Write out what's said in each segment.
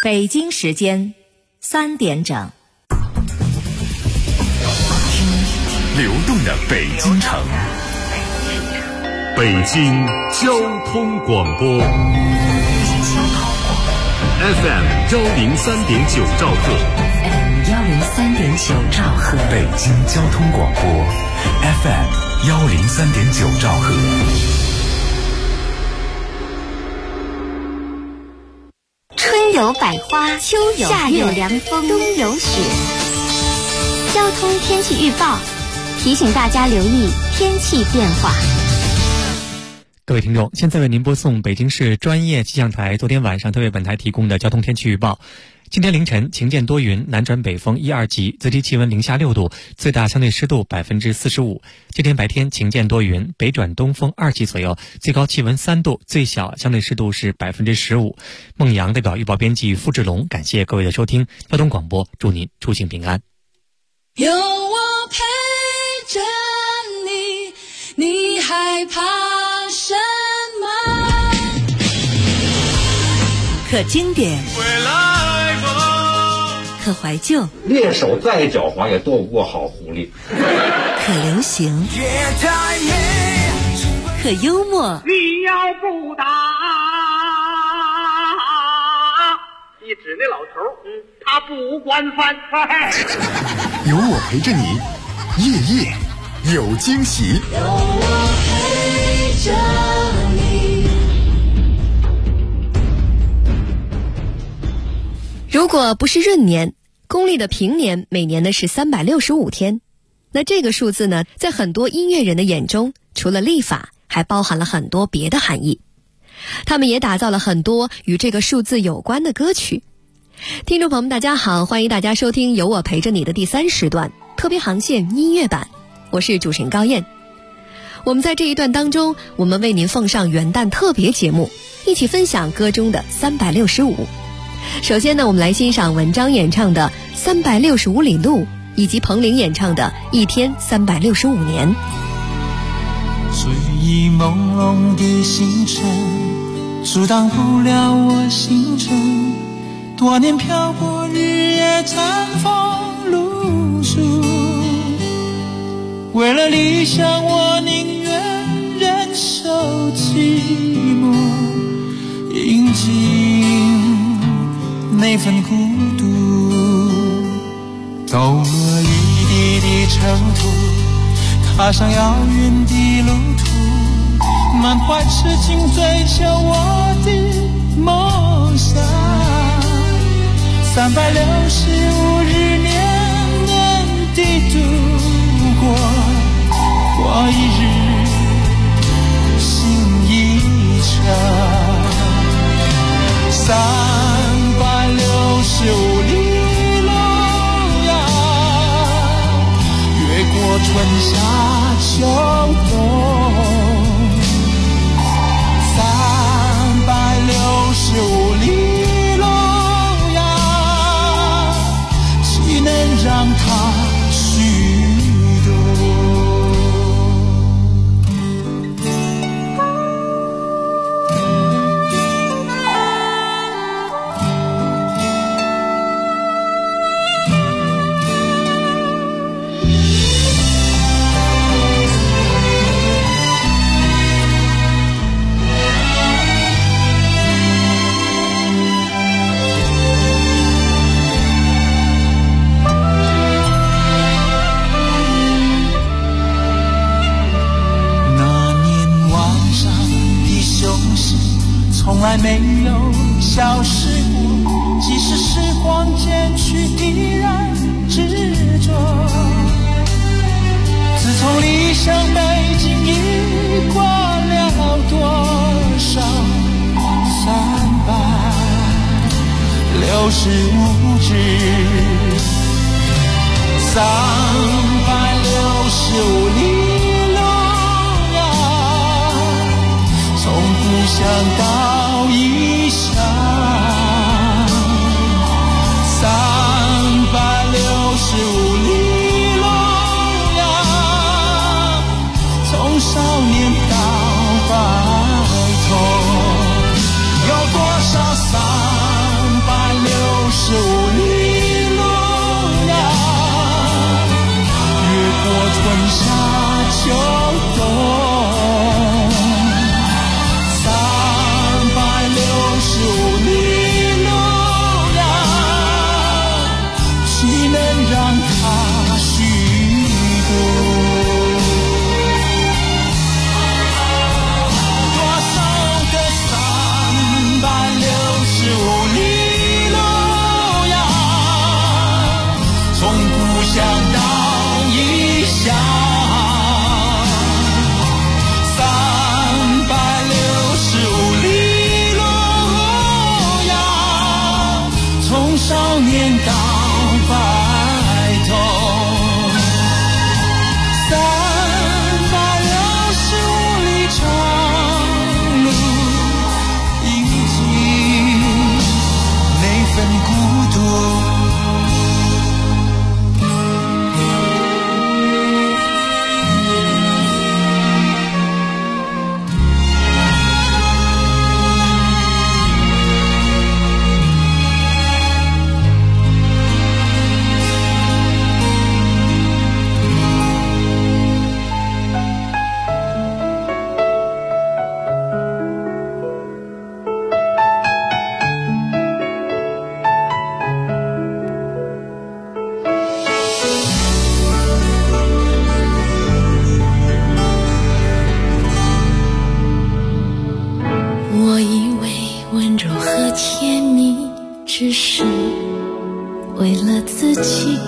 北京时间3点整。 流动的北京城，北京交通广播 FM 103.9兆赫， 103.9兆赫， 北京交通广播 FM 103.9兆赫。 春有百花，秋有夏有凉风，冬有雪。交通天气预报提醒大家留意天气变化。 各位听众，现在为您播送北京市专业气象台昨天晚上特为本台提供的交通天气预报。今天凌晨晴间多云，南转北风1、2级，最低气温0下6度，最大相对湿度45%。今天白天晴间多云，北转东风2级左右，最高气温3度，最小相对湿度是15%。孟阳代表预报编辑付志龙，感谢各位的收听。交通广播，祝您出行平安。 有我陪着你，你害怕什么？ 可经典，可怀旧， 猎手再狡猾也斗不过好狐狸。 可流行，可幽默。 你要不打，一指那老头，他不惯犯。 有我陪着你，夜夜有惊喜。 有我陪着你。 如果不是闰年，公历的平年每年呢是365天，那这个数字呢，在很多音乐人的眼中，除了历法，还包含了很多别的含义。他们也打造了很多与这个数字有关的歌曲。听众朋友们大家好，欢迎大家收听有我陪着你的第3时段特别航线音乐版，我是主持人高燕。我们在这一段当中，我们为您奉上元旦特别节目，一起分享歌中的365。首先呢，我们来欣赏文章演唱的365里路，以及彭羚演唱的一天365年。 睡意朦胧的星辰阻挡不了我星辰，多年漂泊日夜餐风露宿，为了理想我宁愿忍受寂寞，饮尽那份孤独，抖落一地的尘土，踏上遥远的路途，满怀痴情追求我的梦想。365日年年地度过，过一日心一程。365里路呀，越过春夏秋冬。365里路呀，岂能让它虚度？从来没有消失过，即使时光渐去依然执着。自从离乡背井已过了多少365日，365里路呀，从故乡到异乡，365里路呀，从少年到白头，有多少365 让它虚度。多少个365里路呀，从故乡到异乡。少年到白头，365里长路，饮尽那份孤独。 只是为了自己，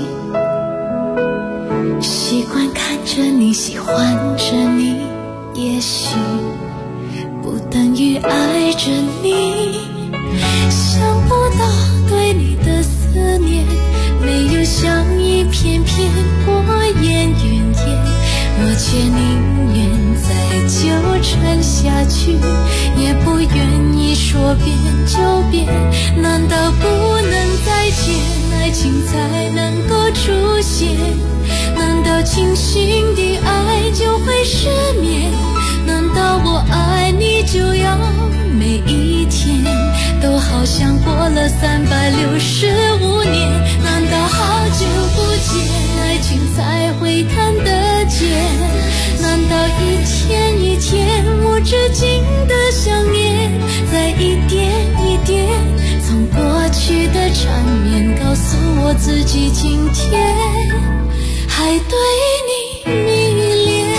习惯看着你，喜欢着你，也许不等于爱着你。想不到对你的思念，没有像一片片过眼云烟，我却宁愿再纠缠下去，也不愿意说变就变。难道不能再见，爱情才能够出现？难道清醒的爱就会失眠？难道我爱你就要每一天都好像过了365年？难道好久不见，爱情才会看得见？难道一天一天无止境的想念，在一点一点从过去的缠绵告诉我自己，今天还对你迷恋。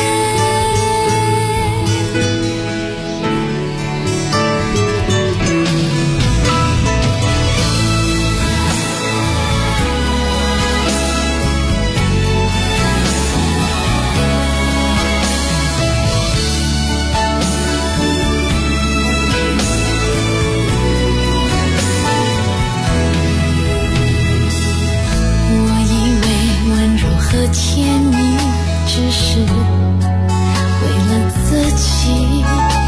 甜蜜只是为了自己，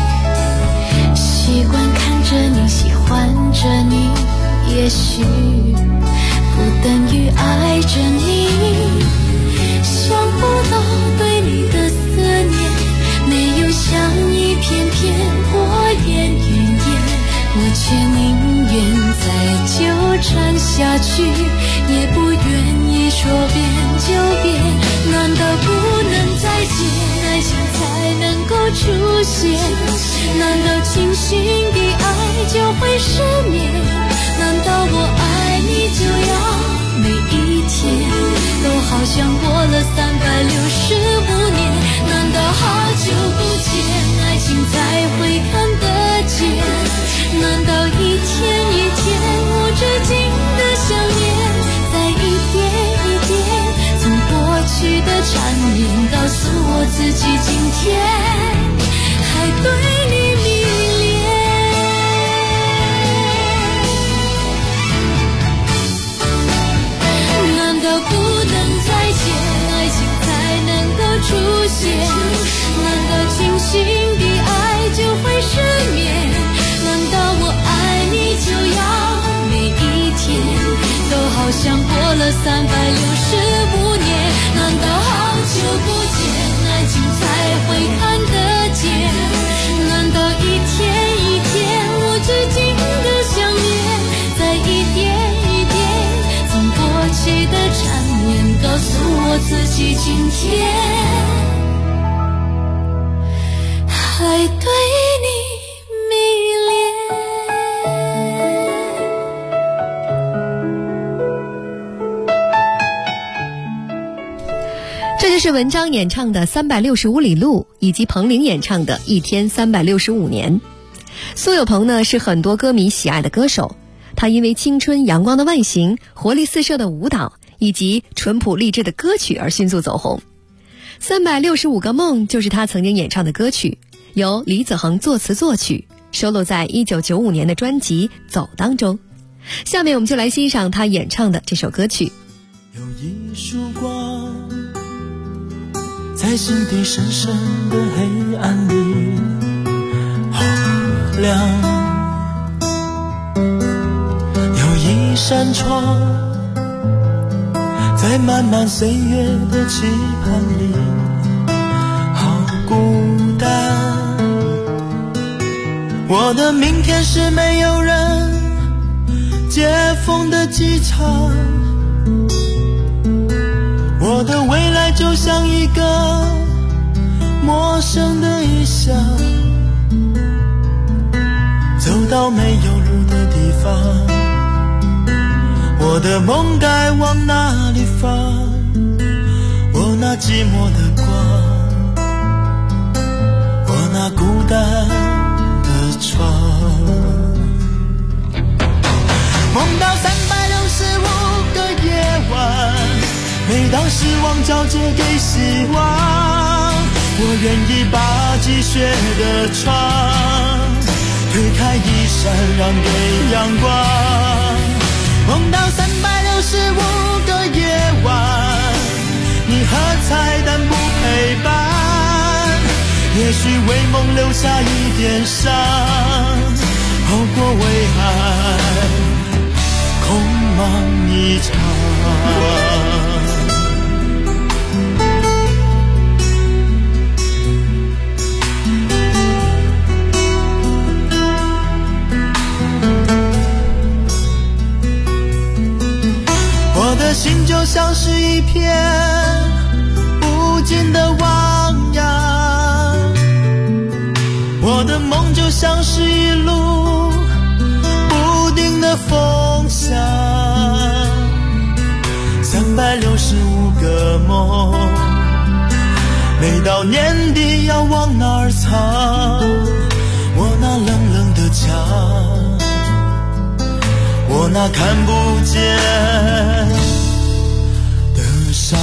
习惯看着你，喜欢着你，也许不等于爱着你。想不到对你的思念，没有像一片片过眼云烟，我却宁愿再纠缠下去，也不愿意说变就变。难道不能再见，爱情才能够出现？难道清醒的爱就会失眠？难道我爱你就要每一天都好像过了365年？难道好久不见，爱情才会看得见？难道一天一天无止境的想念，在一点一点从过去的缠绵告诉我自己，今天还对你迷恋？难道不能再见，爱情才能够出现？难道清醒的爱就会失眠？难道我爱你就要每一天都好像过了365年？难道好久不见，爱情才会看得见？难道一天一天无止境的想念，在一点一点从过去的缠绵告诉我自己，今天还对你迷恋？ 这就是文章演唱的《365里路》，以及彭羚演唱的《一天365年》。苏有朋呢是很多歌迷喜爱的歌手，他因为青春阳光的外形、活力四射的舞蹈以及淳朴励志的歌曲而迅速走红。365个梦就是他曾经演唱的歌曲，由李子恒作词作曲，收录在1995年的专辑《走》当中。下面我们就来欣赏他演唱的这首歌曲。 有一束光在心底深深的黑暗里好亮，有一扇窗在漫漫岁月的期盼里好孤单，我的明天是没有人接缝的机场，我的未来就像一个陌生的异乡，走到没有路的地方，我的梦该往哪里放？我那寂寞的光，我那孤单的床，梦到365个夜晚，每当失望交接给希望，我愿意把积雪的窗推开一扇让给阳光。梦到365个夜晚，你和彩蛋不陪伴，也许为梦留下一点伤，好过为爱空忙一场。我的心就像是一片无尽的汪洋，我的梦就像是一路不定的风向，365个梦，每到年底要往哪儿藏？我那冷冷的墙，我那看不见的伤。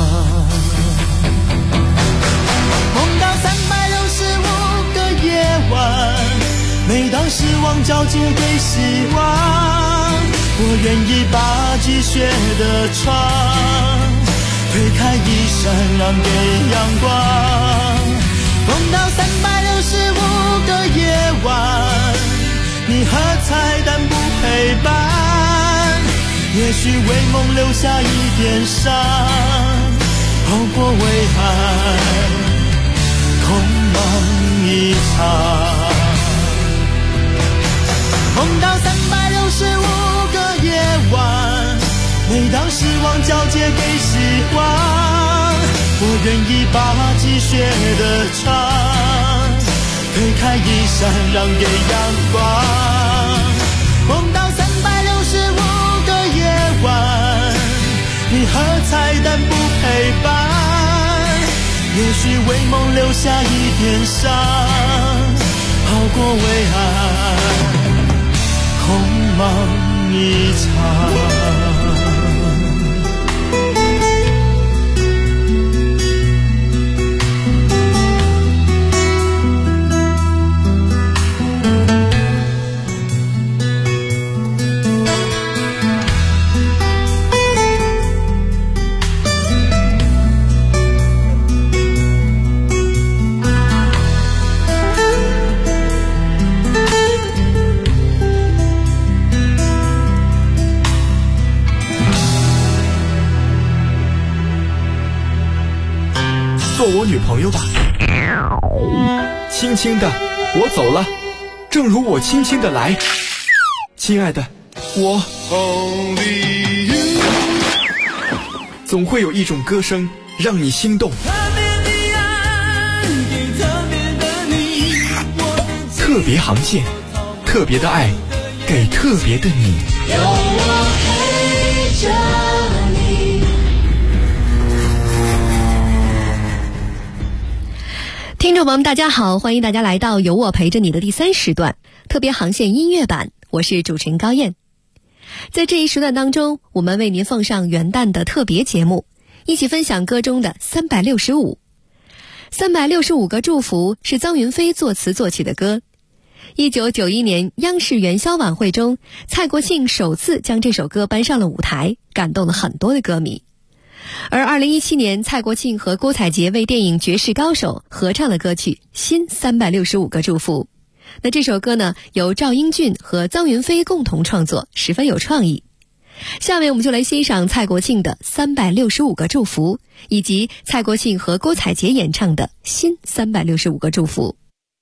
梦到365个夜晚，每当失望交接给希望，我愿意把积雪的窗推开一扇让给阳光。梦到365个夜晚，你和彩蛋不陪伴，也许为梦留下一点伤，好过为爱空忙一场。梦到365个夜晚，每当失望交接给希望，我愿意把积雪的窗推开一扇让给阳光。梦到365个夜晚，你和彩蛋不陪伴，也许为梦留下一点伤，好过为爱空忙一场。 做我女朋友吧。轻轻的，我走了，正如我轻轻的来。亲爱的，我总会有一种歌声让你心动。特别航线，特别的爱，给特别的你。有我陪着你。 众朋友们大家好，欢迎大家来到有我陪着你的第3时段特别航线音乐版，我是主持人高燕。在这一时段当中，我们为您奉上元旦的特别节目，一起分享歌中的365。365个祝福是臧云飞作词作曲的歌。1991年央视元宵晚会中，蔡国庆首次将这首歌搬上了舞台，感动了很多的歌迷。而2017年，蔡国庆和郭采洁为电影《绝世高手》合唱了歌曲《新365个祝福》。那这首歌呢，由赵英俊和臧云飞共同创作，十分有创意。下面我们就来欣赏蔡国庆的365个祝福，以及蔡国庆和郭采洁演唱的《新365个祝福》。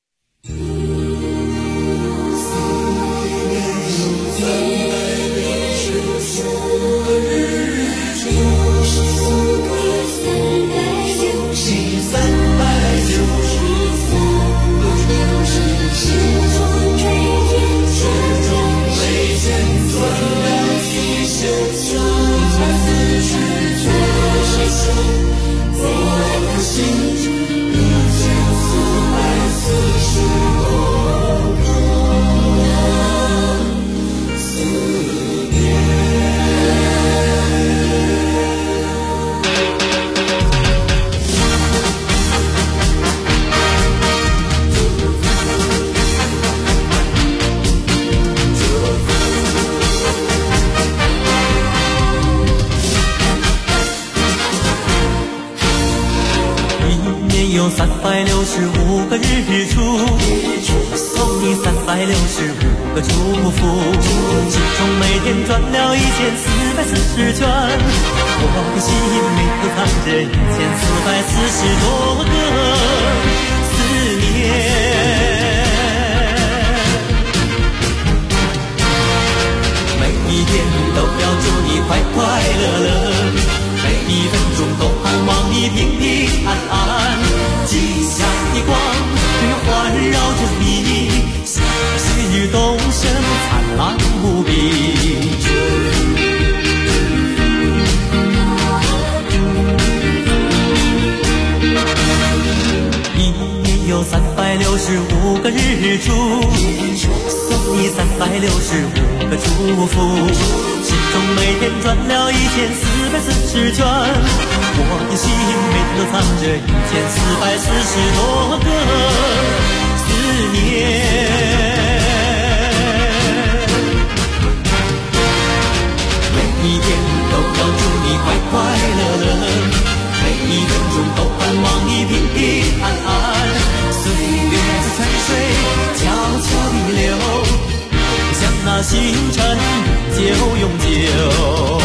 有365个日出，送你365个祝福，其中每天转了1440圈，我的心里头藏着1440多个思念。每一天都要祝你快快乐乐，每一分钟都盼望你平平安安，吉祥的光环绕着你，旭日东升，灿烂无比。一年有365个日出，送你365个祝福，其中每天转了1440圈，我的心每天都藏着1440多个思念。每一天都要祝你快快乐乐，每一分钟都盼望你平平安安，岁月在泉水悄悄地流，像那星辰永久。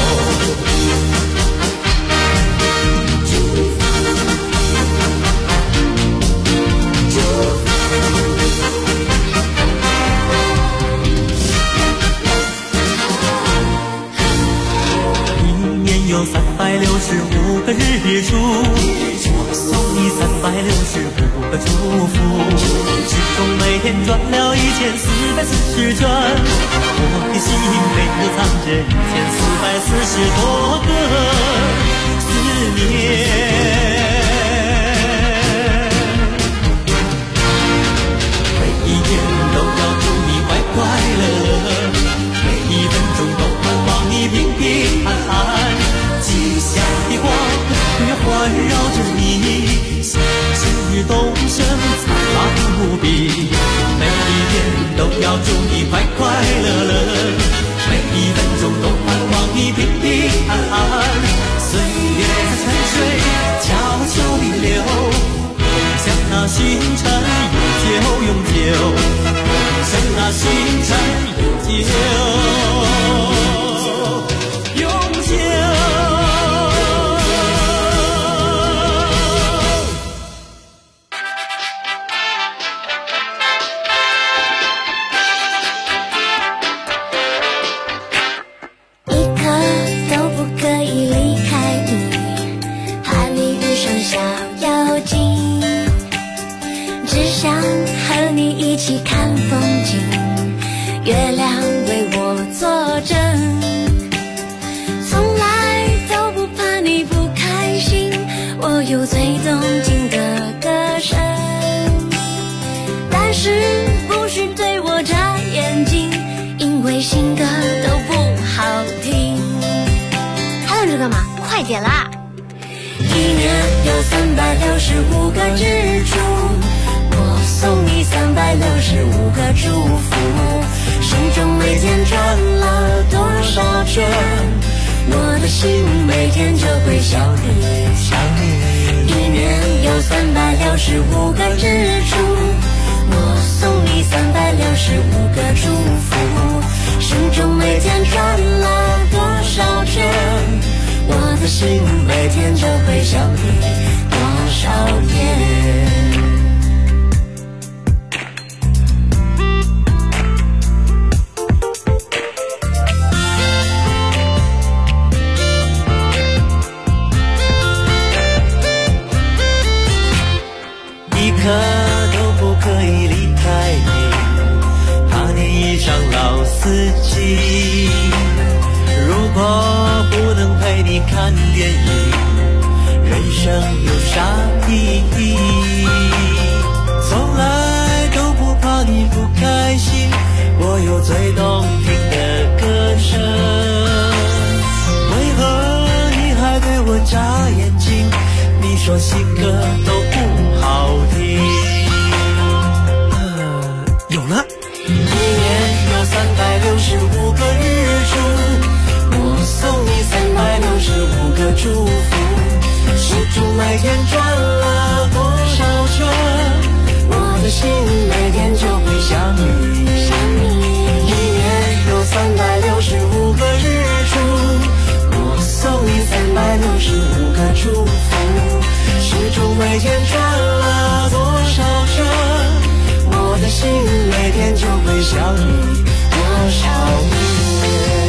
有365个日出，送你365个祝福，其中每天转了1440圈，我的心每天都藏着1440多个思念。每一天都要祝你快快乐乐，每一分钟都盼望你平平安安，吉祥的光环绕着你，旭日东升，灿烂无比。每一天都要祝你快快乐乐，每一分钟都盼望你平平安安，岁月在泉水悄悄地流，像那星辰永久，像那星辰永久。 有最动听的歌声。 快捷啦！ 一年有365个日出，我送你365个祝福，手中每天转了多少圈，我的心每天就会想你。一年有365个日出，我送你365个祝福，手中每天转了多少圈，我的心每天就会想你多少天。 一刻都不可以离开你，怕你已上老司机。如果不能陪你看电影，人生有啥意义？从来都不怕你不开心，我有最动听的歌声。为何你还对我眨眼睛？你说新歌都不好听。有了。一年有365个日出，我送你365个祝福，手中每天转了多少圈，我的心每天就会想你。一年有365个日出，我送你365个祝福，手中每天转了多少圈，我的心每天就会想你多少遍。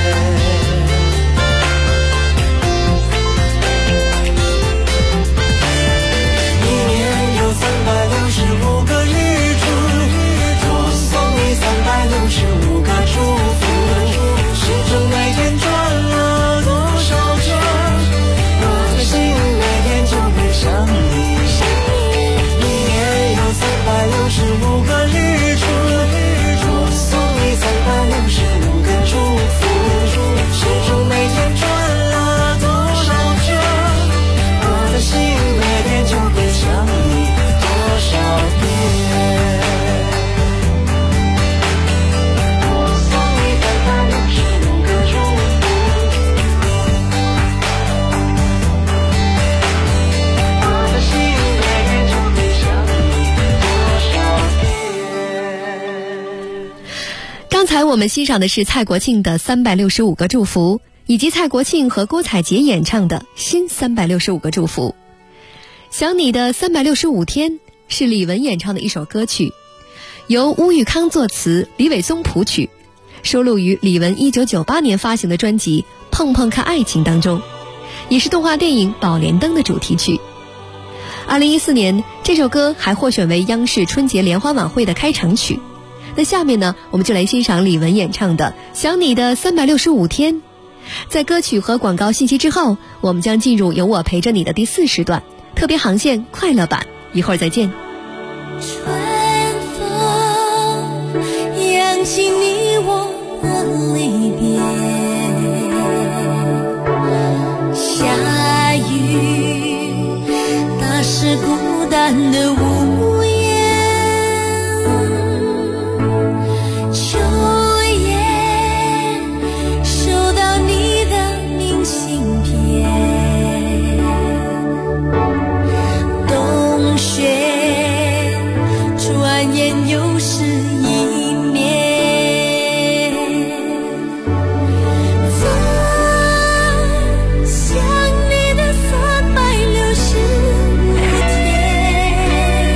一年有365个日出，我送你365个祝福，手中每天转了多少圈，我的心每天就会想你。一年有365个日出，我送你365个祝福，手中每天转了多少圈，我的心每天就会想你多少遍。我送你365个祝福，我的心每天就会想你多少遍。 刚才我们欣赏的是蔡国庆的365个祝福，以及蔡国庆和郭采洁演唱的新365个祝福。想你的365天是李玟演唱的一首歌曲，由乌玉康作词，李伟宗谱曲，收录于李玟1998年发行的专辑《碰碰看爱情》当中，也是动画电影《宝莲灯》的主题曲。2014年，这首歌还获选为央视春节联欢晚会的开场曲。那下面呢，我们就来欣赏李玟演唱的《想你的365天》。在歌曲和广告信息之后，我们将进入有我陪着你的第4时段特别航线快乐版，一会儿再见。 春风扬起你我的离别，下雨打湿孤单的屋檐，秋夜收到你的明信片，冬雪转眼又是一年，在想你的365天，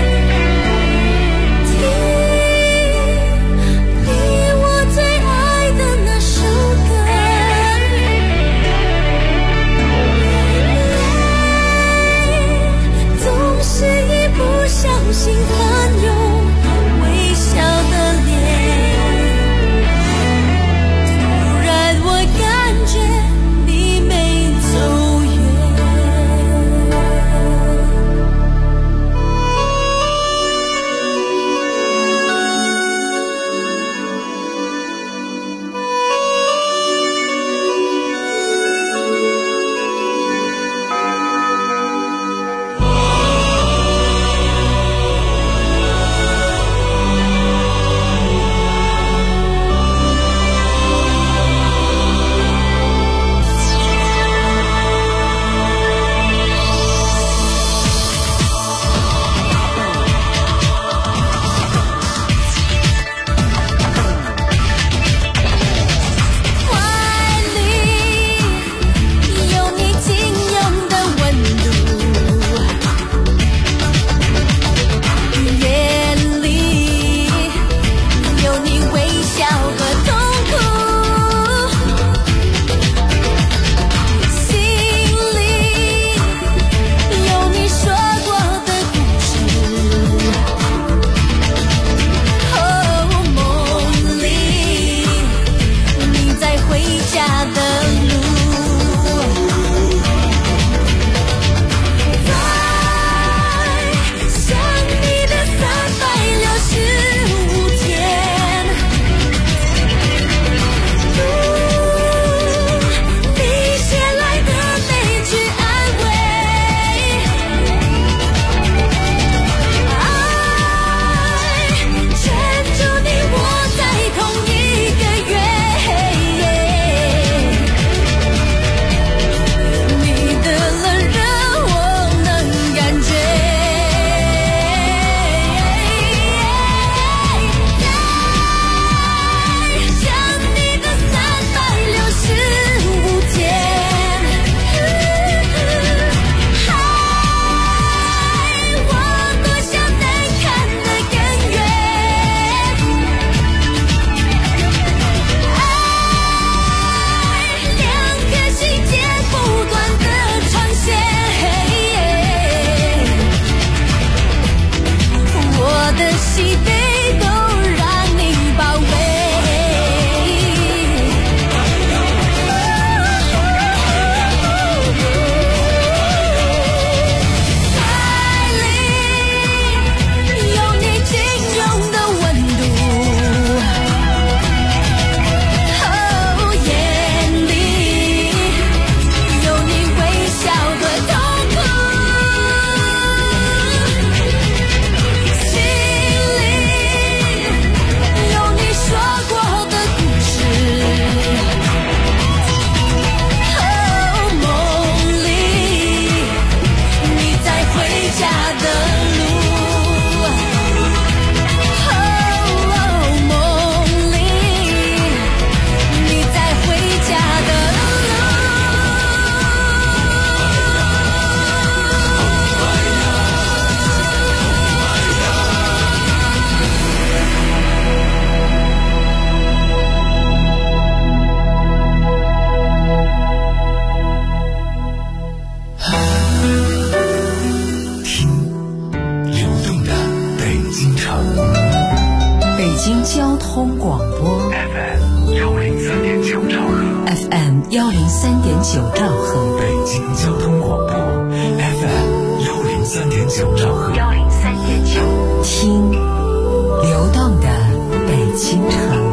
103.9兆赫， 北京交通广播 FM 103.9兆赫 103.9， 听流动的北京城。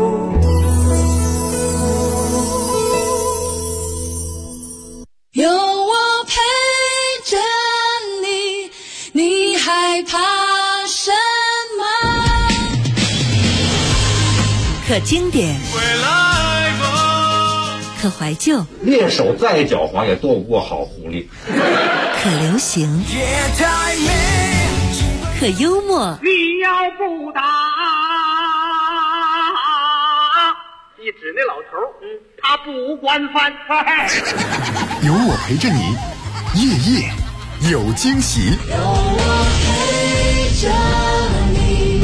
有我陪着你，你害怕什么？ 可经典，可怀旧， 猎手再狡猾也斗不过好狐狸。 可流行，可幽默。 你要不打，你指那老头，他不惯犯。 有我陪着你，夜夜有惊喜。 有我陪着你。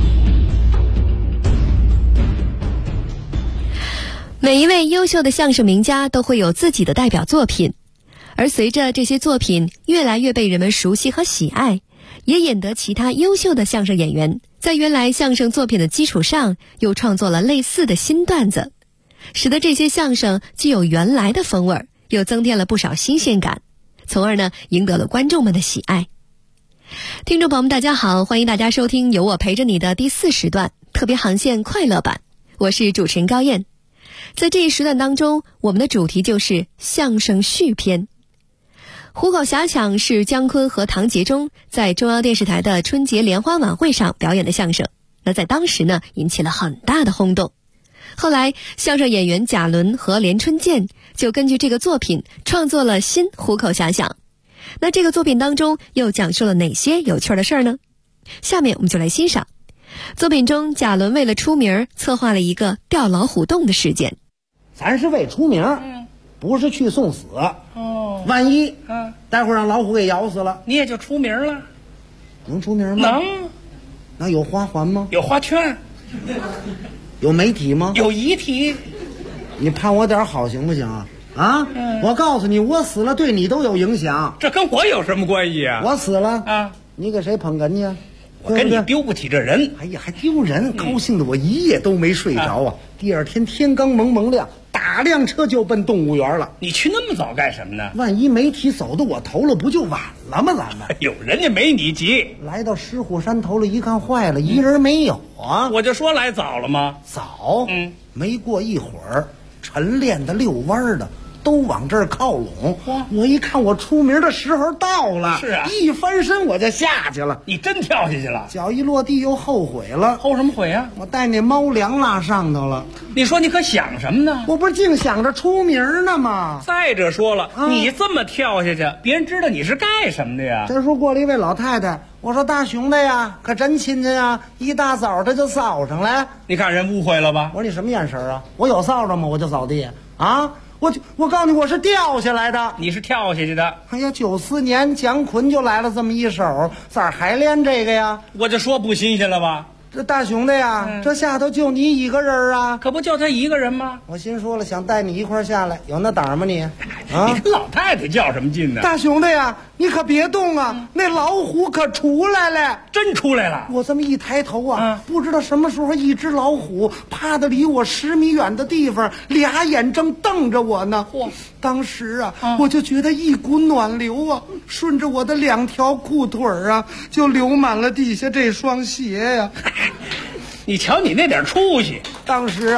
每一位优秀的相声名家都会有自己的代表作品，而随着这些作品越来越被人们熟悉和喜爱，也引得其他优秀的相声演员在原来相声作品的基础上又创作了类似的新段子，使得这些相声既有原来的风味，又增添了不少新鲜感，从而呢赢得了观众们的喜爱。听众朋友们大家好，欢迎大家收听有我陪着你的第4时段特别航线快乐版，我是主持人高燕。在这一时段当中，我们的主题就是相声续篇。虎口遐想是姜昆和唐杰忠在中央电视台的春节联欢晚会上表演的相声，那在当时呢引起了很大的轰动。后来相声演员贾伦和连春建就根据这个作品创作了新虎口遐想。那这个作品当中又讲述了哪些有趣的事儿呢？下面我们就来欣赏。作品中贾伦为了出名策划了一个掉老虎洞的事件。 咱是为出名，不是去送死。万一待会儿让老虎给咬死了， 你也就出名了。 能出名吗？ 能。 那有花环吗？ 有花圈。 有媒体吗？ 有遗体。 你盼我点好行不行啊？我告诉你，我死了对你都有影响。 这跟我有什么关系啊？ 我死了你给谁捧哏去？ 我跟你丢不起这人。 哎呀，还丢人！高兴的我一夜都没睡着啊。第二天天刚蒙亮，打辆车就奔动物园了。 你去那么早干什么呢？ 万一媒体走到我头了，不就晚了吗？咱们哎呦，人家没你急。 来到石虎山头了，一看坏了，一人没有啊！ 我就说来早了吗？ 早。没过一会儿，晨练的、遛弯的都往这儿靠拢。我一看，我出名的时候到了。 是啊， 一翻身我就下去了。 你真跳下去了？ 脚一落地又后悔了。 后什么悔啊？ 我带那猫粮拉上头了。 你说你可想什么呢？ 我不是净想着出名呢吗？ 再者说了，你这么跳下去，别人知道你是干什么的呀？ 这时候过了一位老太太，我说大兄弟呀，可真亲戚呀，一大早的就扫上来。 你看人误会了吧？ 我说你什么眼神啊？我有扫帚吗？我就扫地啊！我告诉你，我是掉下来的。 你是跳下去的。 哎呀，94年姜昆就来了这么一手，咋还练这个呀？ 我就说不新鲜了吧？ 这大兄弟呀，这下头就你一个人啊？ 可不就他一个人吗？ 我心说了，想带你一块下来，有那胆吗你？ 你跟老太太较什么劲呢？ 大兄弟呀，你可别动啊！那老虎可出来了， 真出来了！ 我这么一抬头不知道什么时候一只老虎趴得离我10米远的地方，俩眼正瞪着我呢。当时我就觉得一股暖流啊，顺着我的2条裤腿就流满了地下这双鞋呀。 你瞧你那点出息！ 当时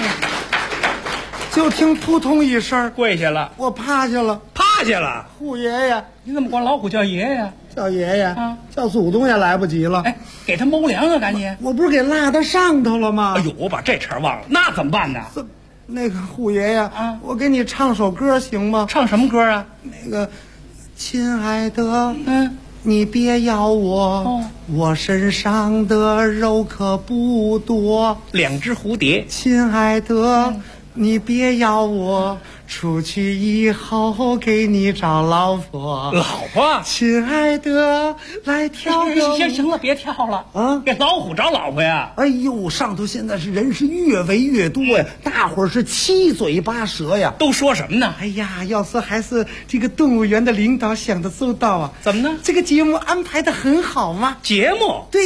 就听扑通一声， 跪下了， 我趴下了。虎爷爷， 你怎么管老虎叫爷爷？ 叫爷爷叫祖宗也来不及了。 哎，给他猫粮啊，赶紧！ 我不是给拉到上头了吗？ 哎呦，我把这茬忘了，那怎么办呢？ 那个虎爷爷我给你唱首歌行吗？ 唱什么歌啊？ 那个，亲爱的，你别咬我，我身上的肉可不多。 2只蝴蝶， 亲爱的，你别咬我，出去以后给你找老婆。 老婆， 亲爱的，来跳个。 行了，别跳了啊！给老虎找老婆呀！ 哎呦，上头现在是人是越围越多呀，大伙儿是七嘴八舌呀， 都说什么呢？ 哎呀，要说还是这个动物园的领导想得周到啊！ 怎么呢？ 这个节目安排得很好嘛。 节目？ 对呀。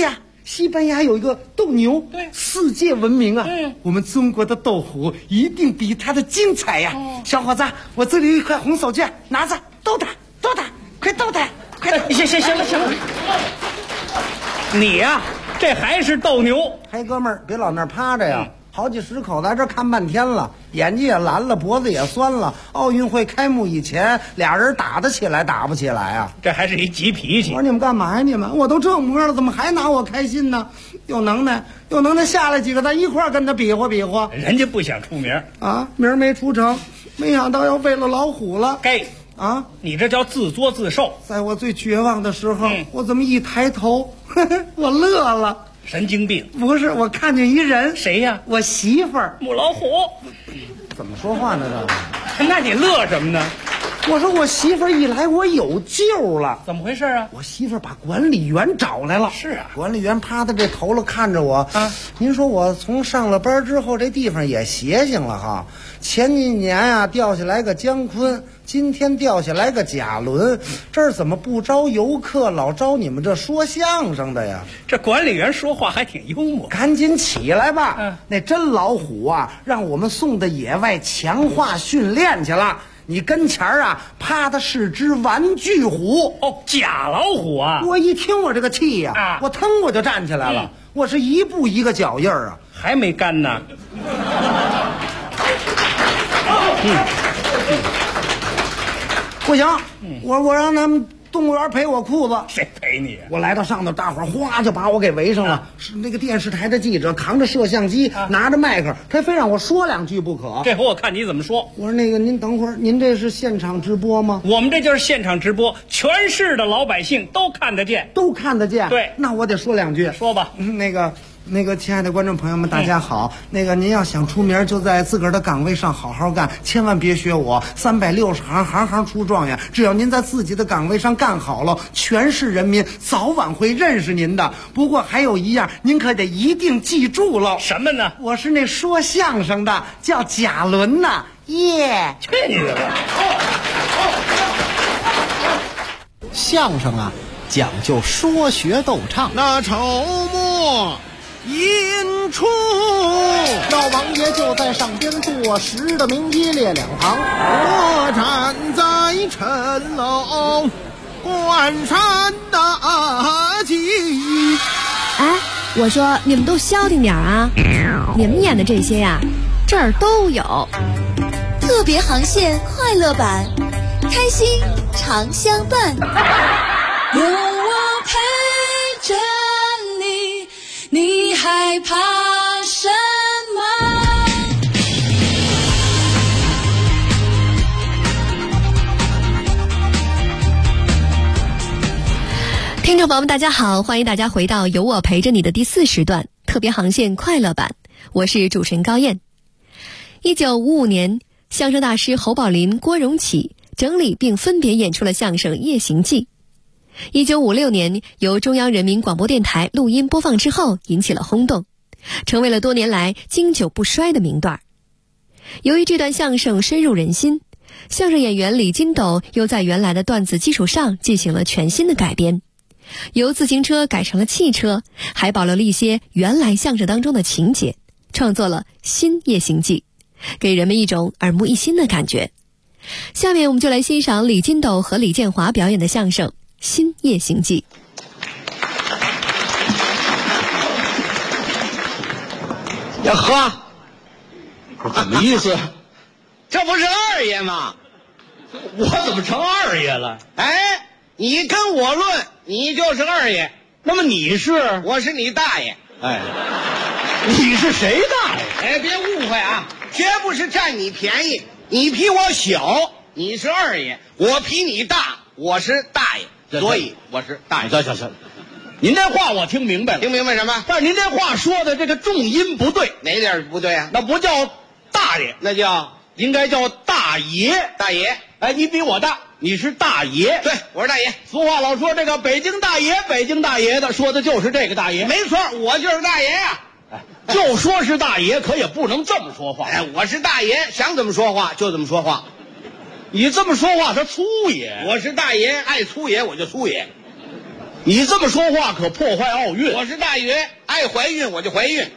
西班牙有一个斗牛， 对， 世界闻名啊。我们中国的斗虎一定比它的精彩呀。小伙子，我这里有一块红手绢，拿着斗它，快斗它，快斗！ 行了，你呀，这还是斗牛。 嗨，哥们儿，别老那儿趴着呀。好几十口在这看半天了，眼睛也蓝了，脖子也酸了。奥运会开幕以前，俩人打得起来打不起来啊？ 这还是一急脾气。 我说你们干嘛呀？你们，我都这模了，怎么还拿我开心呢？有能耐下来几个，咱一块儿跟他比划比划。 人家不想出名啊，名没出成，没想到要喂了老虎了。 该啊， 你这叫自作自受。 在我最绝望的时候，我怎么一抬头，我乐了。 神经病！ 不是，我看见一人。 谁呀？ 我媳妇儿。 母老虎。 怎么说话呢？ 这？那你乐什么呢？ 我说我媳妇儿一来，我有救了。 怎么回事啊？ 我媳妇儿把管理员找来了。 是啊， 管理员趴在这头了，看着我啊。您说我从上了班之后，这地方也邪性了哈。前几年啊，掉下来个姜昆，今天掉下来个贾伦，这儿怎么不招游客，老招你们这说相声的呀？ 这管理员说话还挺幽默。 赶紧起来吧！那真老虎啊，让我们送到野外强化训练去了。你跟前儿啊，趴的是只玩具虎。 哦，假老虎啊！ 我一听我这个气呀，我腾我就站起来了。我是一步一个脚印儿啊， 还没干呢。 不行，我让他们动物园赔我裤子。 谁赔你？ 我来到上头，大伙儿哗就把我给围上了。是那个电视台的记者扛着摄像机，拿着麦克，他非让我说两句不可。 这回我看你怎么说。 我说那个，您等会儿，您这是现场直播吗？ 我们这就是现场直播，全市的老百姓都看得见， 都看得见。 对， 那我得说两句。 说吧。 那个，亲爱的观众朋友们，大家好。那个，您要想出名，就在自个儿的岗位上好好干，千万别学我。360行，行行出状元。只要您在自己的岗位上干好了，全市人民早晚会认识您的。不过还有一样，您可得一定记住了。 什么呢？ 我是那说相声的，叫贾伦呐。耶！ 去你的吧！ 相声啊，讲究说学逗唱。 那筹末引出， 老王爷就在上边坐实的名一列两行。 我站在城楼观山大景。 哎，我说你们都消停点啊！你们演的这些呀，这儿都有。 特别航线快乐版，开心常相伴。有我陪着你，你害怕什么？ 听众朋友们，大家好，欢迎大家回到有我陪着你的第4时段特别航线快乐版，我是主持人高燕。1955年，相声大师侯宝林、郭荣启整理并分别演出了相声《夜行记》。1956年，由中央人民广播电台录音播放之后，引起了轰动，成为了多年来经久不衰的名段。由于这段相声深入人心，相声演员李金斗又在原来的段子基础上进行了全新的改编，由自行车改成了汽车，还保留了一些原来相声当中的情节，创作了新《夜行记》，给人们一种耳目一新的感觉。下面我们就来欣赏李金斗和李建华表演的相声《新夜行记》。 呀呵，怎么意思？这不是二爷吗？ 我怎么成二爷了？ 哎，你跟我论，你就是二爷。 那么你是？ 我是你大爷。 哎，你是谁大爷？ 哎，别误会啊，绝不是占你便宜。你比我小，你是二爷；我比你大，我是大爷。所以我是大爷。 行，您这话我听明白了。 听明白什么？ 但是您这话说的这个重音不对。 哪点不对啊？ 那不叫大爷， 那叫应该叫大爷。 大爷， 哎，你比我大，你是大爷。 对，我是大爷。 俗话老说这个北京大爷，北京大爷的，说的就是这个大爷。 没错，我就是大爷呀。 就说是大爷，可也不能这么说话。 哎，我是大爷，想怎么说话就怎么说话。 你这么说话，他粗野。 我是大爷，爱粗野我就粗野。 你这么说话可破坏奥运。 我是大爷，爱怀孕我就怀孕。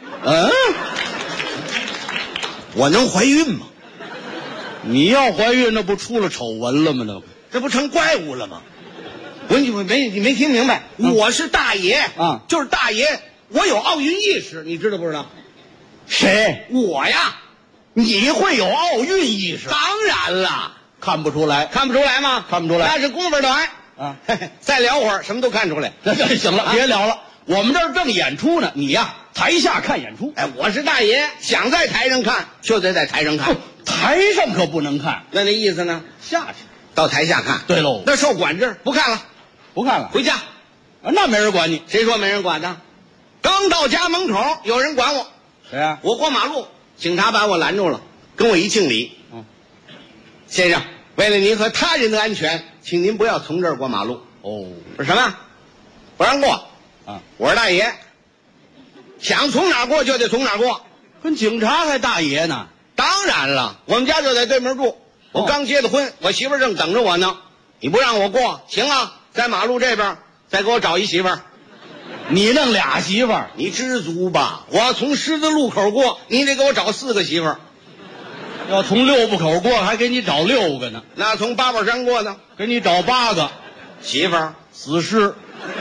我能怀孕吗？你要怀孕，那不出了丑闻了吗？那这不成怪物了吗？你没听明白？我是大爷啊， 就是大爷，我有奥运意识，你知道不知道？ 谁？ 我呀。 你会有奥运意识？ 当然了， 看不出来， 看不出来吗？ 看不出来， 那是功夫短啊！ 再聊会儿，什么都看出来。 这行了，别聊了，我们这儿正演出呢。你呀，台下看演出。 哎，我是大爷，想在台上看就得在台上看， 台上可不能看。 那意思呢？ 下去到台下看。 对喽， 那受管制，不看了， 不看了， 回家。 那没人管你， 谁说没人管呢？刚到家门口，有人管我。 谁呀？ 我过马路，警察把我拦住了。跟我一敬礼，先生，为了您和他人的安全，请您不要从这儿过马路。 哦， 我说什么？不让过啊！ 我是大爷，想从哪儿过就得从哪儿过， 跟警察还大爷呢。 当然了，我们家就在对门住，我刚结的婚，我媳妇儿正等着我呢。你不让我过，行啊，在马路这边再给我找一媳妇儿。 你弄俩媳妇儿， 你知足吧？我要从十字路口过，你得给我找4个媳妇儿。 要从6步口过，还给你找6个呢。 那从八宝山过呢， 给你找8个媳妇儿， 死尸。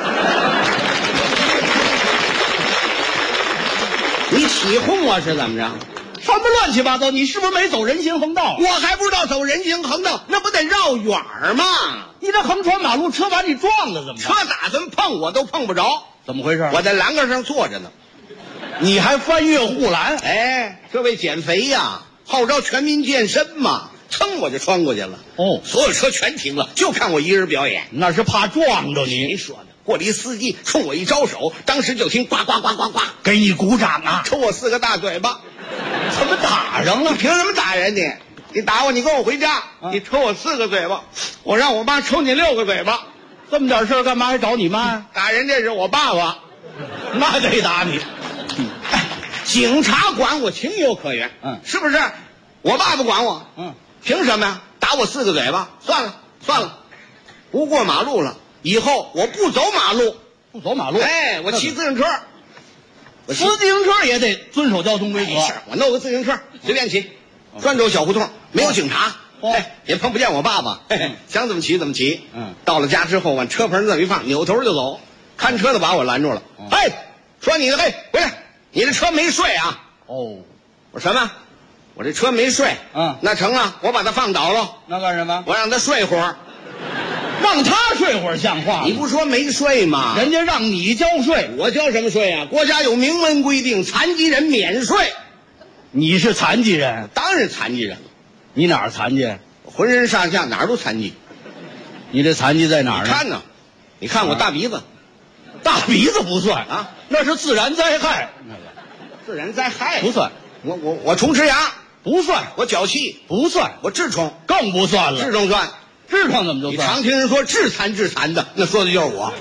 你起哄我是怎么着？ 什么乱七八糟？你是不是没走人行横道？ 我还不知道走人行横道，那不得绕远儿吗？ 你这横穿马路，车把你撞了怎么办？ 车打算碰我都碰不着， 怎么回事？ 我在栏杆上坐着呢。 你还翻越护栏？ 哎，这为减肥呀，号召全民健身嘛，噌我就穿过去了。 哦， 所有车全停了，就看我一人表演。 那是怕撞着你。 谁说的？过来一司机冲我一招手，当时就听呱呱呱呱呱， 给你鼓掌啊， 抽我4个大嘴巴。 怎么打上了？ 你凭什么打人你？你打我，你跟我回家。你抽我4个嘴巴，我让我妈抽你6个嘴巴。 这么点事干嘛还找你妈？ 打人这是我爸爸， 那得打你。 警察管我情有可原，是不是？我爸爸管我，凭什么呀？打我4个嘴巴，算了，不过马路了，以后我不走马路， 不走马路。 哎，我骑自行车， 骑自行车也得遵守交通规则。 我弄个自行车随便骑，专走小胡同，没有警察，也碰不见我爸爸，想怎么骑怎么骑。到了家之后往车棚这么一放，扭头就走，看车的把我拦住了。嘿，说你的，嘿，回来。你这车没睡啊？ 哦， 我说什么？我这车没睡。那成啊，我把它放倒了。 那干什么？ 我让他睡会儿， 让他睡会儿像话吗？ 你不说没睡吗？ 人家让你交税， 我交什么税啊？国家有明文规定，残疾人免税。 你是残疾人？ 当然残疾人。 你哪儿残疾？ 浑身上下哪儿都残疾。 你这残疾在哪儿呢？ 你看呢？你看我大鼻子。 大鼻子不算啊， 那是自然灾害。 自然灾害不算。 我虫吃牙不算， 我脚气不算， 我痔疮更不算了。 痔疮算， 痔疮怎么就算？ 你常听人说痔残的，那说的就是我。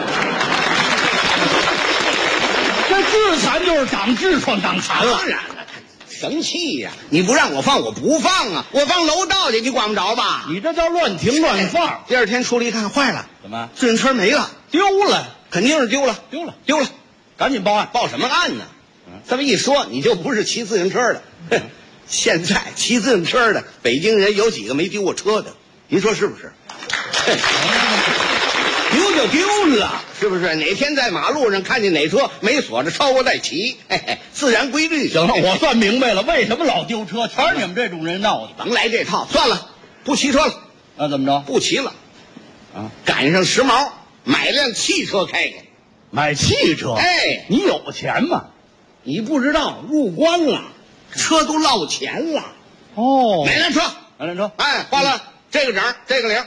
这痔残就是长痔疮长残了。 当然了，生气呀！你不让我放，我不放啊！我放楼道去，你管不着吧？ 你这叫乱停乱放。 第二天出来一看，坏了， 怎么？ 自行车没了， 丢了， 肯定是丢了， 赶紧报案。 报什么案呢？这么一说，你就不是骑自行车的。现在骑自行车的北京人有几个没丢过车的？您说是不是？丢就丢了，是不是？哪天在马路上看见哪车没锁着，超过再骑，自然规律。 行了，我算明白了，为什么老丢车？全是你们这种人闹的。 甭来这套，算了，不骑车了。 那怎么着？ 不骑了。赶上时髦，买辆汽车开开。 买汽车？ 哎， 你有钱吗？ 你不知道，入关了，车都落钱了。 哦， 买辆车，哎，花了这个整，这个零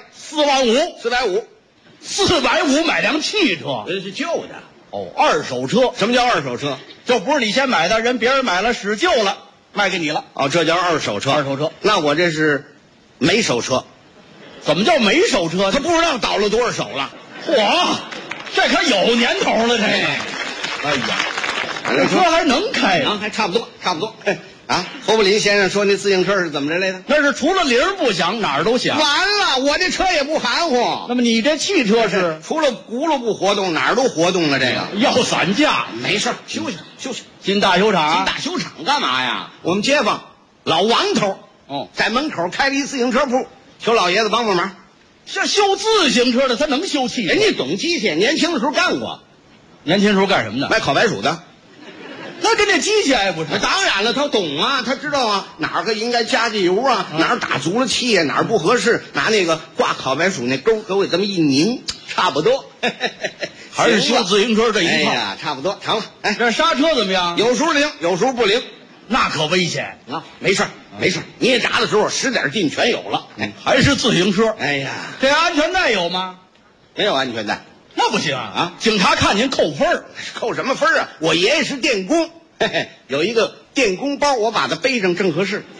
，450买辆汽车， 这是旧的。 哦，二手车。 什么叫二手车？ 就不是你先买的，人别人买了使旧了，卖给你了。 哦，这叫二手车。 二手车。 那我这是没手车。 怎么叫没手车？ 他不知道倒了多少手了。 嚯，这可有年头了，这个。哎呀，这车还能开呀？ 还差不多。 啊，侯宝林先生说那自行车是怎么着来的？ 那是除了铃不响，哪儿都响。 完了，我这车也不含糊。 那么你这汽车是除了轱辘不活动，哪儿都活动了。这个要散架， 没事，休息休息。 进大修厂， 进大修厂干嘛呀？我们街坊老王头在门口开了一自行车铺，求老爷子帮帮忙。 这修自行车的他能修汽车？ 人家懂机械，年轻的时候干过。 年轻时候干什么的？ 卖烤白薯的。 那跟这机械还不是？ 当然了，他懂啊，他知道啊，哪儿应该加油啊，哪儿打足了气啊，哪儿不合适，拿那个挂烤白薯那钩给我这么一拧，差不多。 还是修自行车这一套。 哎呀，差不多成了。哎， 这刹车怎么样？ 有时候灵，有时候不灵， 那可危险啊！没事没事，捏闸的时候使点劲全有了。 哎，还是自行车。 哎呀， 这安全带有吗？ 没有安全带。 那不行啊！警察看您扣分儿， 扣什么分儿啊？我爷爷是电工，嘿嘿，有一个电工包，我把它背上正合适。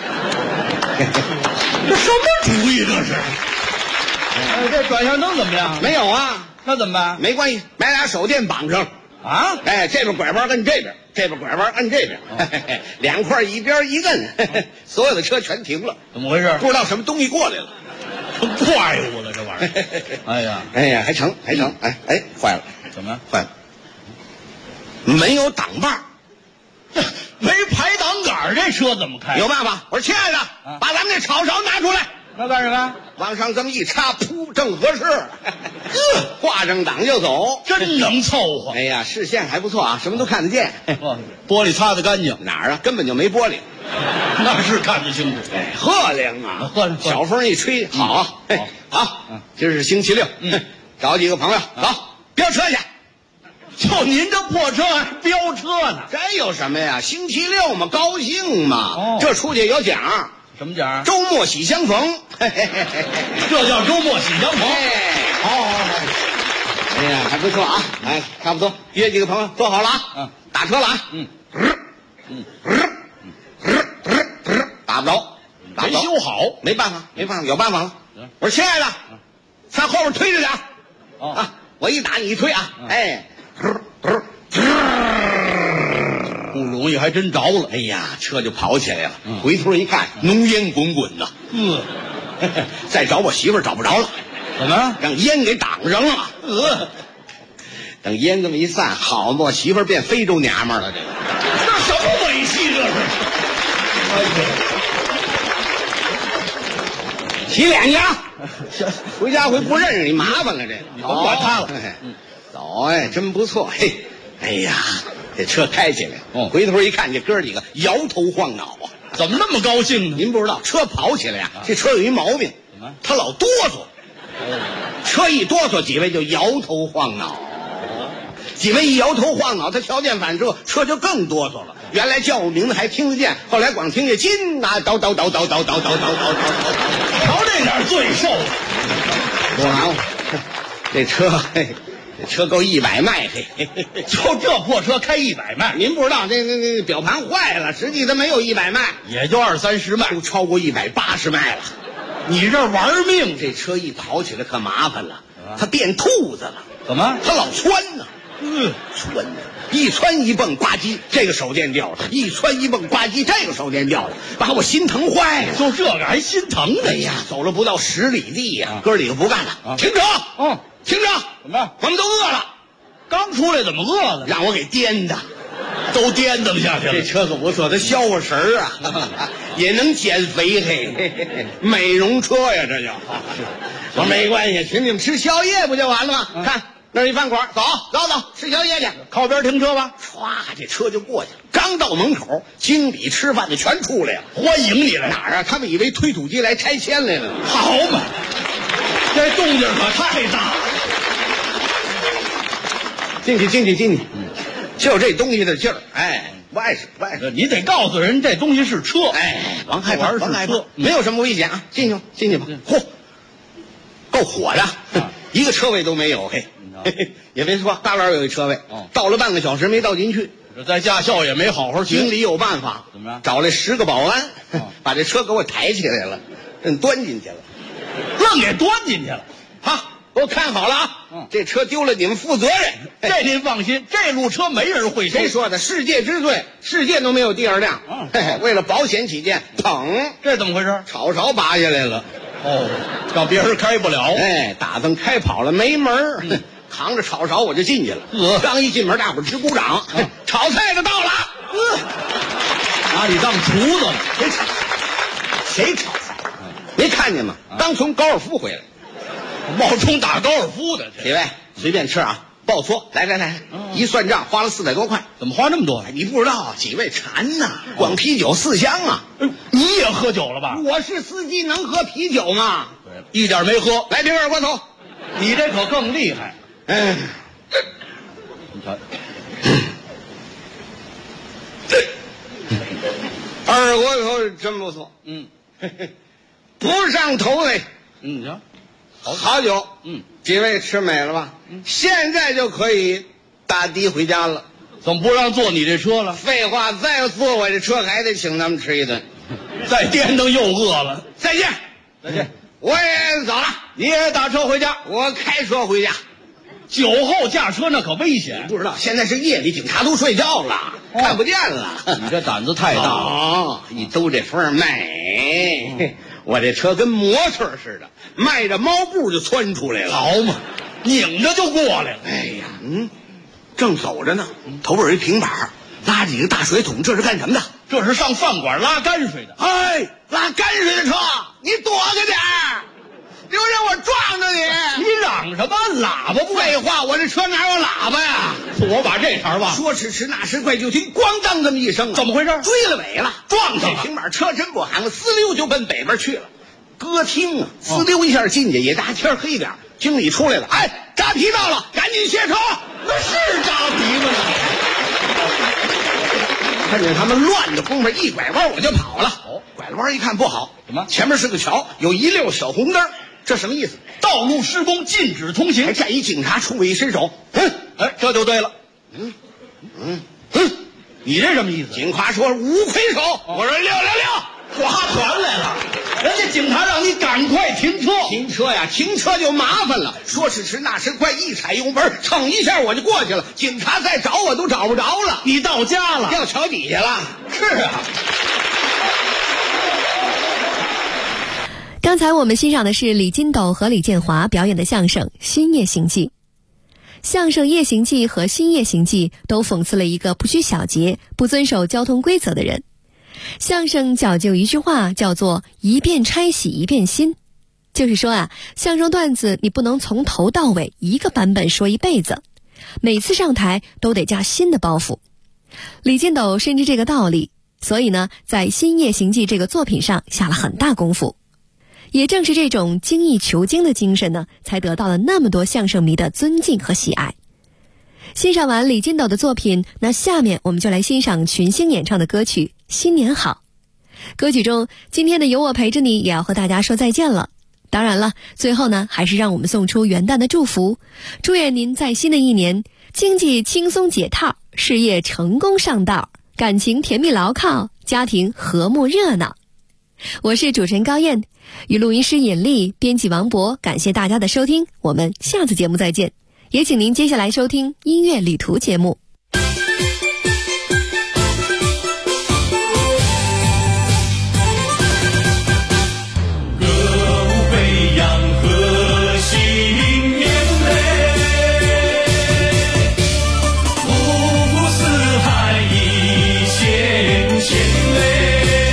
这什么主意这是？这转向灯怎么样？ 没有啊， 那怎么办？ 没关系，买俩手电绑上啊！ 哎，这边拐弯摁这边，这边拐弯摁这边，两块一边一摁，所有的车全停了。 怎么回事？ 不知道什么东西过来了。 怪物了，这玩意儿！ 哎呀，还成，还成！哎，坏了， 怎么坏了？没有挡把， 没排挡杆，这车怎么开？ 有办法！我说亲爱的，把咱们这炒勺拿出来。 那干什么？ 往上这么一插，噗，正合适。挂上档就走， 真能凑合。 哎呀，视线还不错啊，什么都看得见。 玻璃擦得干净， 哪儿啊？根本就没玻璃。 那是看得清楚。 哎，赫亮啊！小风一吹，好，好。今儿是星期六，找几个朋友走飙车去。 就您这破车还飙车呢？ 这有什么呀？星期六嘛，高兴嘛。这出去有奖。 什么奖？ 周末喜相逢。 这叫周末喜相逢。好。 哎呀，还不错啊！哎，差不多，约几个朋友，坐好了啊！打车了啊！打不着， 没修好， 没办法，有办法了。我说亲爱的，上后边推着点啊！我一打你一推啊！哎， 不容易，还真着了。 哎呀，车就跑起来了。回头一看，浓烟滚滚的。再找我媳妇儿找不着了。 怎么？ 让烟给挡上了。等烟这么一散，好嘛，我媳妇儿变非洲娘们了。这个， 这什么尾气这是？ 洗脸去啊！回家回不认识你，麻烦了。这个， 你甭管他了。 走，哎，真不错。嘿，哎呀，这车开起来，回头一看，这哥几个摇头晃脑啊！ 怎么那么高兴呢？ 您不知道，车跑起来呀，这车有一毛病，它老哆嗦。车一哆嗦，几位就摇头晃脑。几位一摇头晃脑，他条件反射，车就更哆嗦了。原来叫我名字还听得见，后来光听见金呐叨叨叨叨叨叨叨叨叨叨。 瞧这点罪受， 多忙活！这车，这车够100迈， 就这破车开100迈， 您不知道，这表盘坏了，实际它没有100迈， 也就20-30迈， 都超过180迈了。 你这玩命， 这车一跑起来可麻烦了，它变兔子了。 怎么？ 它老窜呢。窜呢，一窜一蹦，呱唧，这个手电掉了；一窜一蹦，呱唧，这个手电掉了，把我心疼坏了。 就这个还心疼呢？ 哎呀，走了不到10里地呀，哥几个不干了，停车！停车！ 怎么？ 我们都饿了， 刚出来怎么饿了？ 让我给颠的， 都颠腾下去了。 这车可不错，它消化食儿啊，也能减肥，嘿，美容车呀，这叫。我说没关系，请你们吃宵夜不就完了吗？看。那儿一饭馆，走，吃宵夜去， 靠边停车吧。 唰，这车就过去了。刚到门口，经理吃饭的全出来了， 欢迎你来。 哪儿啊？他们以为推土机来拆迁来了。 好嘛，这动静可太大了。 进去，就这东西的劲儿，哎，不碍事。 你得告诉人这东西是车， 哎，甭害怕，没有什么危险啊，进去吧。嚯，够火的，一个车位都没有，嘿。也别说，大院有一车位，到了半个小时没到进去， 这在驾校也没好好学。 经理有办法， 怎么着？ 找来10个保安，把这车给我抬起来了，端进去了， 愣给端进去了。 好， 我看好了啊，这车丢了你们负责任。 这您放心，这路车没人会收。 谁说的？世界之最，世界都没有第二辆。为了保险起见，砰！ 这怎么回事？ 炒勺拔下来了。 哦，让别人开不了。 哎，打算开跑了，没门。扛着炒勺我就进去了。刚一进门，大伙直鼓掌。炒菜的到了。 拿你当厨子了？ 谁炒菜？没看见吗？刚从高尔夫回来。 冒充打高尔夫的。 几位随便吃啊，报错。来，一算账花了400多块。 怎么花那么多？ 你不知道啊？几位馋呐，光啤酒4箱啊。 你也喝酒了吧？ 我是司机，能喝啤酒吗？ 对，一点没喝。 来瓶二锅头。 你这可更厉害。 哎， 你瞧， 二锅头真不错。不上头味。 你瞧， 好酒。几位吃美了吧？现在就可以打的回家了。 怎么不让坐你这车了？ 废话，再坐我这车还得请他们吃一顿。 再颠腾又饿了。 再见。我也走了。 你也打车回家？ 我开车回家。 酒后驾车那可危险。 不知道，现在是夜里，警察都睡觉了，看不见了。 你这胆子太大了。 你都这风卖。我这车跟模特似的，迈着猫步就窜出来了。 好嘛，拧着就过来了。 哎呀，正走着呢，头边有一平板，拉着一个大水桶，这是干什么的？ 这是上饭馆拉泔水的。 哎，拉泔水的车，你躲开点儿，留让我撞着你！ 你嚷什么？喇叭不？ 废话，我这车哪有喇叭呀？ 我把这茬忘了。 说时迟，那时快，就听咣当这么一声， 怎么回事？ 追了尾了， 撞上了。 这平板车真不含糊，滋溜就奔北边去了。歌厅啊，滋溜一下进去，也大天黑点，经理出来了，哎，扎皮到了，赶紧卸车。 那是扎皮吗？ 看见他们乱的功夫，一拐弯我就跑了。拐了弯一看不好， 什么？ 前面是个桥，有一溜小红灯，这什么意思？ 道路施工，禁止通行。 还站一警察冲我一伸手， 哎，这就对了。你这什么意思？ 警察说5魁首，我说666， 划船来了。人家警察让你赶快停车。 停车呀，停车就麻烦了。说时迟，那时快，一踩油门，蹭一下我就过去了。警察再找我都找不着了。 你到家了？ 掉桥底下了。 是啊。 刚才我们欣赏的是李金斗和李建华表演的相声《新夜行记》。相声《夜行记》和《新夜行记》都讽刺了一个不拘小节、不遵守交通规则的人。相声讲究一句话，叫做一遍拆洗一遍新，就是说啊，相声段子你不能从头到尾一个版本说一辈子，每次上台都得加新的包袱。李金斗深知这个道理，所以呢，在《新夜行记》这个作品上下了很大功夫。也正是这种精益求精的精神呢，才得到了那么多相声迷的尊敬和喜爱。欣赏完李金斗的作品，那下面我们就来欣赏群星演唱的歌曲《新年好》。歌曲中，今天的有我陪着你也要和大家说再见了。当然了，最后呢，还是让我们送出元旦的祝福，祝愿您在新的一年经济轻松解套，事业成功上道，感情甜蜜牢靠，家庭和睦热闹。我是主持人高燕，与录音师尹丽，编辑王博，感谢大家的收听，我们下次节目再见。也请您接下来收听音乐旅途节目。 歌舞飞扬贺新年嘞，五湖四海一线牵嘞。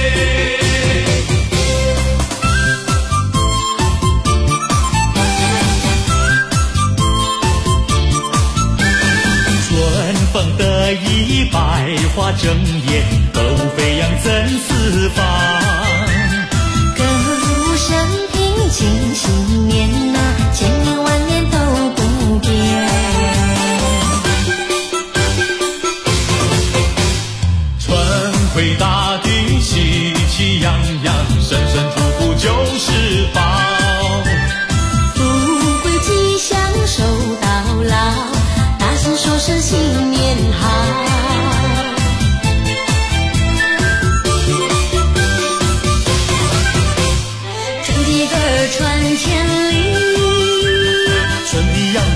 风得意，百花争艳，歌舞飞扬怎四方？ 歌舞升平庆新年呐，千年万年都不变。 春回大地，喜气洋洋，声声祝福就是宝。 富贵吉祥寿到老，大声说声新年好。竹笛歌传千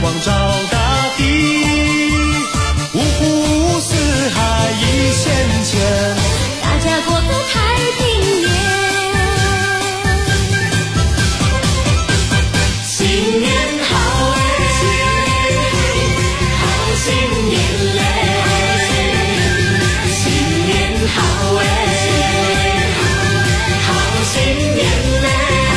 光照大地，五湖四海一线牵， 大家过个太平年。新年好哎，好新年嘞，新年好哎，好新年嘞。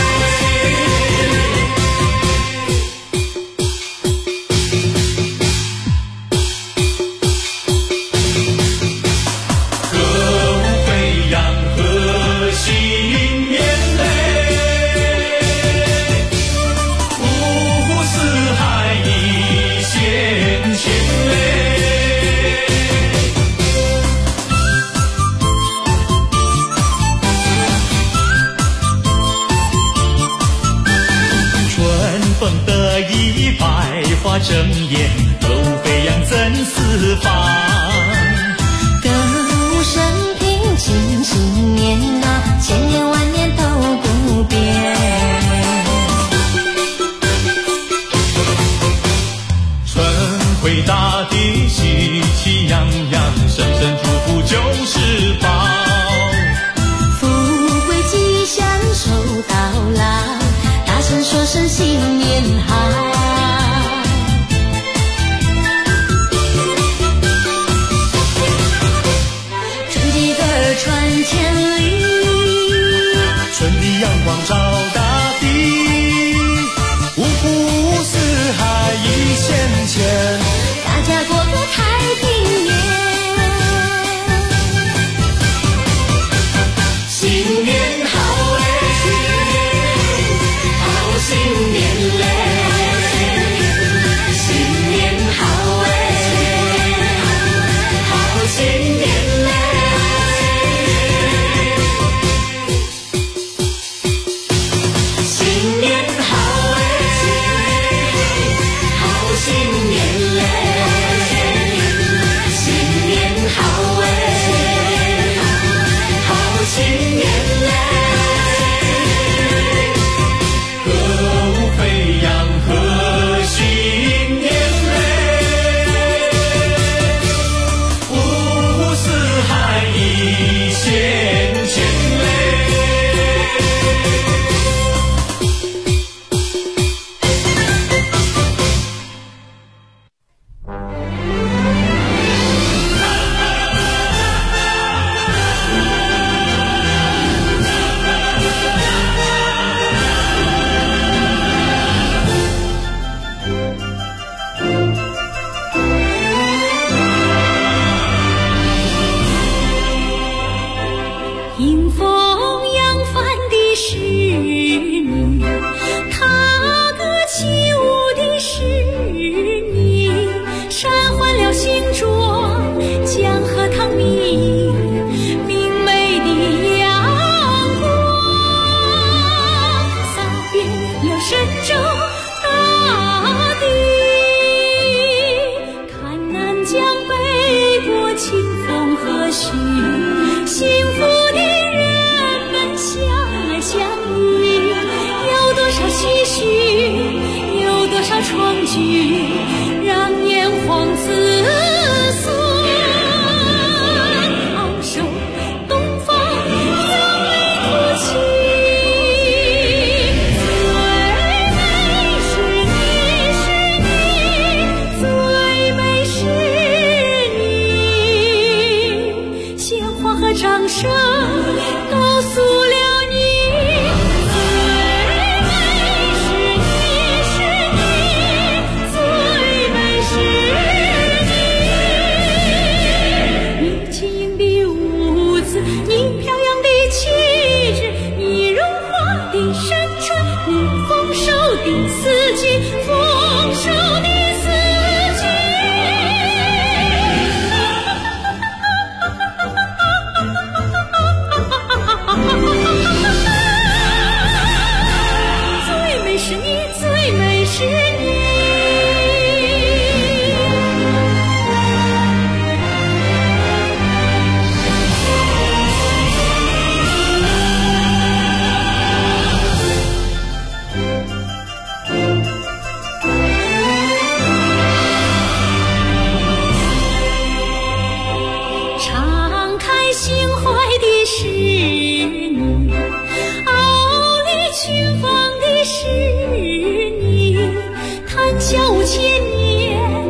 睁眼都飞扬真四方， 歌舞升平庆新年啊，千年万年都不变。 春回大地喜气洋洋，声声祝福就是宝， 富贵吉祥寿到老，大声说声新年好。传千里， 春的阳光照大地，五湖四海一线牵， 大家过个太平年。新年好哎，好新年嘞，新年好哎，好新年嘞。创举，让炎黄子孙昂首东方，扬眉吐气。最美是你，是你，最美是你，鲜花和掌声告诉了你。最美是你，是你。最亲。